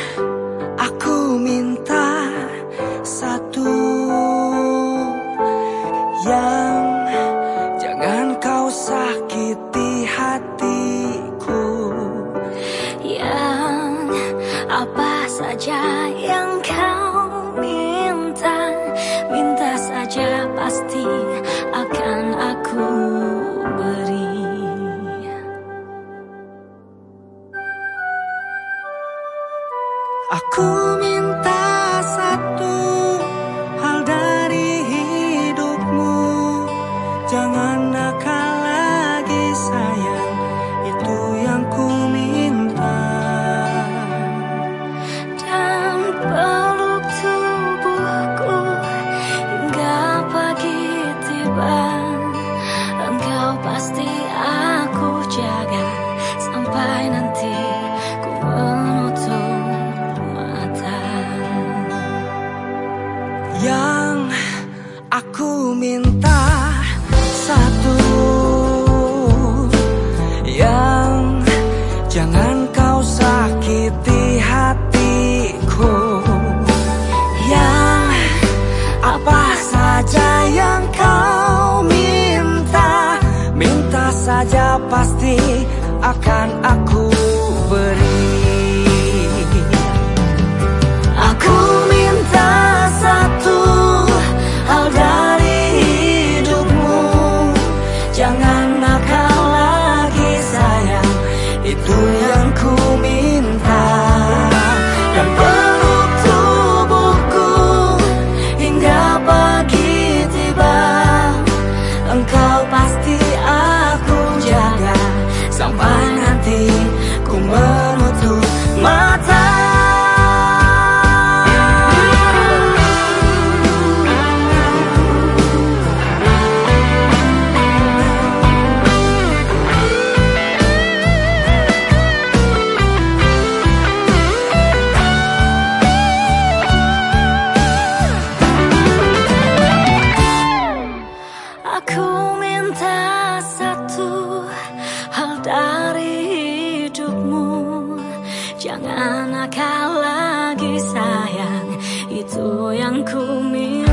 aku minta satu, yang jangan kau sakiti hatiku. Yang apa saja yang kau minta, minta saja pasti akan aku beri. Aku minta satu hal dari hidupmu, jangan nakal lagi sayang, itu yang ku minta. Dan peluk tubuhku hingga pagi tiba, engkau pasti aku jaga sampai nanti ku menutup mata. Yang aku minta satu, yang jangan kau sakiti hatiku. Yang apa saja yang kau minta, minta saja pasti akan aku beri. Aku minta satu hal dari hidupmu, jangan nakal lagi sayang, itu yang ku minta. Dan peluk tubuhku hingga pagi tiba, engkau pasti aku jaga sampai nanti ku menutup mata. Aku minta satu hal dari hidupmu, jangan nakal lagi sayang, itu yang ku minta.